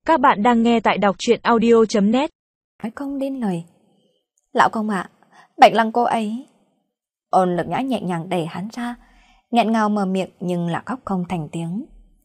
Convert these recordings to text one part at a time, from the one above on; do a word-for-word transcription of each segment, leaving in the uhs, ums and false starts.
Các bạn đang nghe tại đọc truyện audio chấm net. Nói không đến lời. Lão công ạ, à, Bạch Lăng cô ấy. Ôn Lực Nhã nhẹ nhàng đẩy hắn ra, nghẹn ngào mở miệng nhưng là khóc không thành tiếng.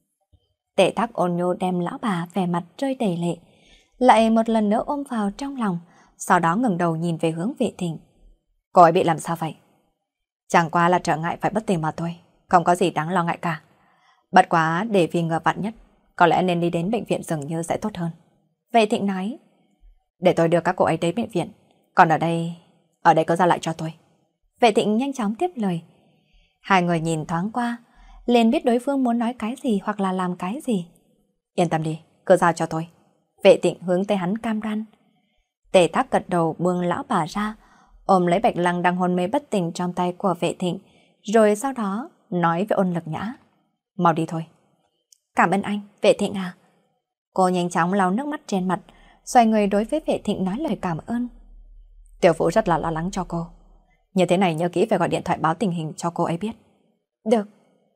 Tề Thác ôn nhô đem lão bà vẻ mặt rơi đầy lệ, lại một lần nữa ôm vào trong lòng, sau đó ngẩng đầu nhìn về hướng Vệ Thịnh. Cô ấy bị làm sao vậy? Chẳng qua là trở ngại phải bất tỉnh mà thôi, không có gì đáng lo ngại cả. Bất quá để vì ngờ vạn nhất, có lẽ nên đi đến bệnh viện dường như sẽ tốt hơn. Vệ Thịnh nói, để tôi đưa các cô ấy đến bệnh viện, còn ở đây, ở đây có ra lại cho tôi. Vệ Thịnh nhanh chóng tiếp lời. Hai người nhìn thoáng qua, liền biết đối phương muốn nói cái gì hoặc là làm cái gì. Yên tâm đi, cứ giao cho tôi. Vệ Thịnh hướng tới hắn cam đoan. Tề Thác gật đầu buông lão bà ra, ôm lấy Bạch Lăng đang hôn mê bất tỉnh trong tay của Vệ Thịnh, rồi sau đó nói với Ôn Lực Nhã. Mau đi thôi. Cảm ơn anh, Vệ Thịnh à. Cô nhanh chóng lau nước mắt trên mặt, xoay người đối với Vệ Thịnh nói lời cảm ơn. Tiểu Vũ rất là lo lắng cho cô. Như thế này nhớ kỹ phải gọi điện thoại báo tình hình cho cô ấy biết. Được.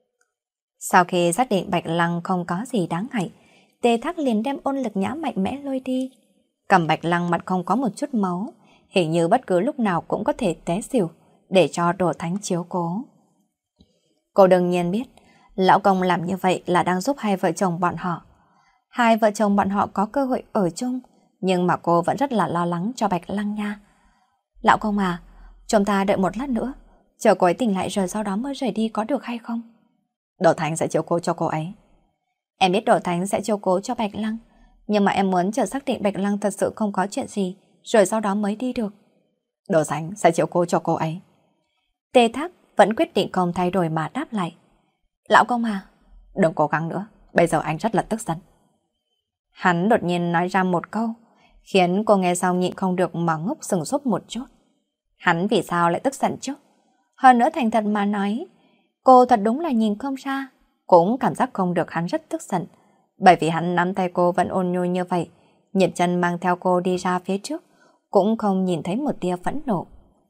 Sau khi xác định Bạch Lăng không có gì đáng ngại, Tề Thác liền đem Ôn Lực Nhã mạnh mẽ lôi đi. Cầm Bạch Lăng mặt không có một chút máu, hình như bất cứ lúc nào cũng có thể té xỉu, để cho Đồ Thánh chiếu cố. Cô đương nhiên biết, lão công làm như vậy là đang giúp hai vợ chồng bọn họ. Hai vợ chồng bọn họ có cơ hội ở chung, nhưng mà cô vẫn rất là lo lắng cho Bạch Lăng nha. Lão công à, chúng ta đợi một lát nữa, chờ cô ấy tỉnh lại rồi sau đó mới rời đi có được hay không? Đồ Thánh sẽ chiếu cố cho cô ấy. Em biết Đồ Thánh sẽ chiếu cố cho Bạch Lăng, nhưng mà em muốn chờ xác định Bạch Lăng thật sự không có chuyện gì, rồi sau đó mới đi được. Đồ Thánh sẽ chiếu cố cho cô ấy. Tề Thác vẫn quyết định không thay đổi mà đáp lại. Lão công à, đừng cố gắng nữa, bây giờ anh rất là tức giận. Hắn đột nhiên nói ra một câu, khiến cô nghe xong nhịn không được mà ngốc sừng sốt một chút. Hắn vì sao lại tức giận chứ? Hơn nữa thành thật mà nói, cô thật đúng là nhìn không ra, cũng cảm giác không được hắn rất tức giận, bởi vì hắn nắm tay cô vẫn ôn nhu như vậy, nhịp chân mang theo cô đi ra phía trước, cũng không nhìn thấy một tia phẫn nộ.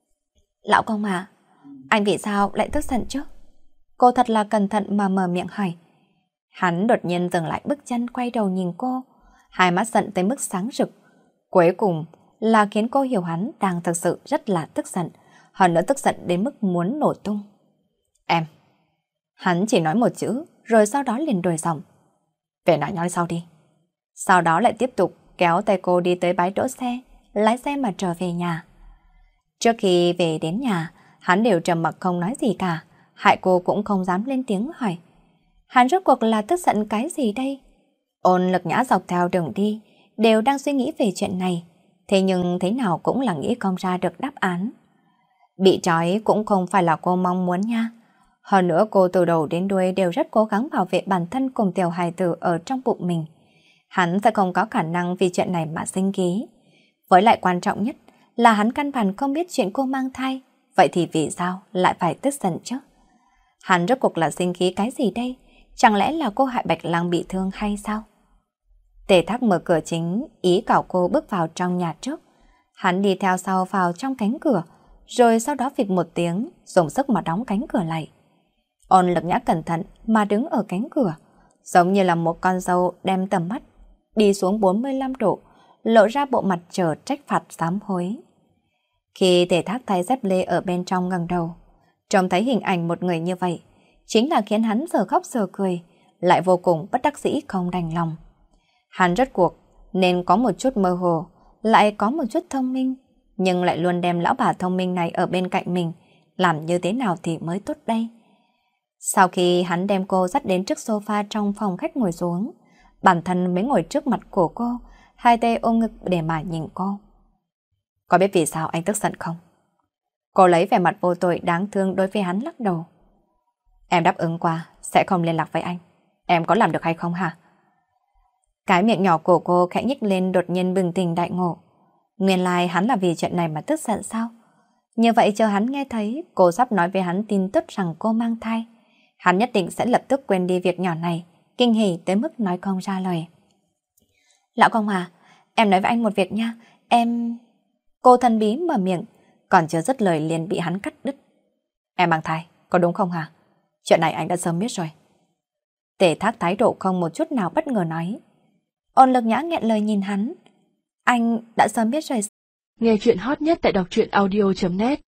Lão công à, anh vì sao lại tức giận chứ? Cô thật là cẩn thận mà mở miệng hỏi. Hắn đột nhiên dừng lại bước chân quay đầu nhìn cô, hai mắt giận tới mức sáng rực. Cuối cùng là khiến cô hiểu hắn đang thực sự rất là tức giận, hơn nữa tức giận đến mức muốn nổ tung. Em. Hắn chỉ nói một chữ, rồi sau đó liền đổi giọng. Về nói nói sau đi. Sau đó lại tiếp tục kéo tay cô đi tới bãi đỗ xe, lái xe mà trở về nhà. Trước khi về đến nhà, hắn đều trầm mặc không nói gì cả, hại cô cũng không dám lên tiếng hỏi. Hắn rốt cuộc là tức giận cái gì đây? Ôn Lực Nhã dọc theo đường đi, đều đang suy nghĩ về chuyện này, thế nhưng thế nào cũng là nghĩ không ra được đáp án. Bị trói cũng không phải là cô mong muốn nha. Hơn nữa cô từ đầu đến đuôi đều rất cố gắng bảo vệ bản thân cùng tiểu hài tử ở trong bụng mình. Hắn sẽ không có khả năng vì chuyện này mà sinh khí. Với lại quan trọng nhất là hắn căn bản không biết chuyện cô mang thai, vậy thì vì sao lại phải tức giận chứ? Hắn rốt cuộc là sinh khí cái gì đây? Chẳng lẽ là cô hại Bạch Lăng bị thương hay sao? Tề Thác mở cửa chính, ý bảo cô bước vào trong nhà trước. Hắn đi theo sau vào trong cánh cửa, rồi sau đó phịch một tiếng, dùng sức mà đóng cánh cửa lại. Ôn Lực Nhã cẩn thận mà đứng ở cánh cửa, giống như là một con dâu đem tầm mắt đi xuống bốn mươi lăm độ, lộ ra bộ mặt chờ trách phạt sám hối. Khi Tề Thác thay dép lê ở bên trong ngẩng đầu, trông thấy hình ảnh một người như vậy, chính là khiến hắn giờ khóc giờ cười, lại vô cùng bất đắc dĩ không đành lòng. Hắn rốt cuộc nên có một chút mơ hồ, lại có một chút thông minh, nhưng lại luôn đem lão bà thông minh này ở bên cạnh mình, làm như thế nào thì mới tốt đây? Sau khi hắn đem cô dắt đến trước sofa trong phòng khách ngồi xuống, bản thân mới ngồi trước mặt của cô, hai tay ôm ngực để mà nhìn cô. Có biết vì sao anh tức giận không? Cô lấy vẻ mặt vô tội đáng thương đối với hắn lắc đầu. Em đáp ứng qua sẽ không liên lạc với anh. Em có làm được hay không hả? Cái miệng nhỏ của cô khẽ nhích lên, đột nhiên bừng tỉnh đại ngộ. Nguyên lai hắn là vì chuyện này mà tức giận sao? Như vậy chờ hắn nghe thấy cô sắp nói với hắn tin tức rằng cô mang thai, hắn nhất định sẽ lập tức quên đi việc nhỏ này, kinh hỉ tới mức nói không ra lời. Lão công à, em nói với anh một việc nha, em... Cô thần bí mở miệng, còn chưa dứt lời liền bị hắn cắt đứt. Em mang thai, có đúng không hả? Chuyện này anh đã sớm biết rồi. Tề Thác thái độ không một chút nào bất ngờ nói. Ôn Lực Nhã nghẹn lời nhìn hắn. Anh đã sớm biết rồi. Nghe chuyện hot nhất tại đọc truyện audio chấm net.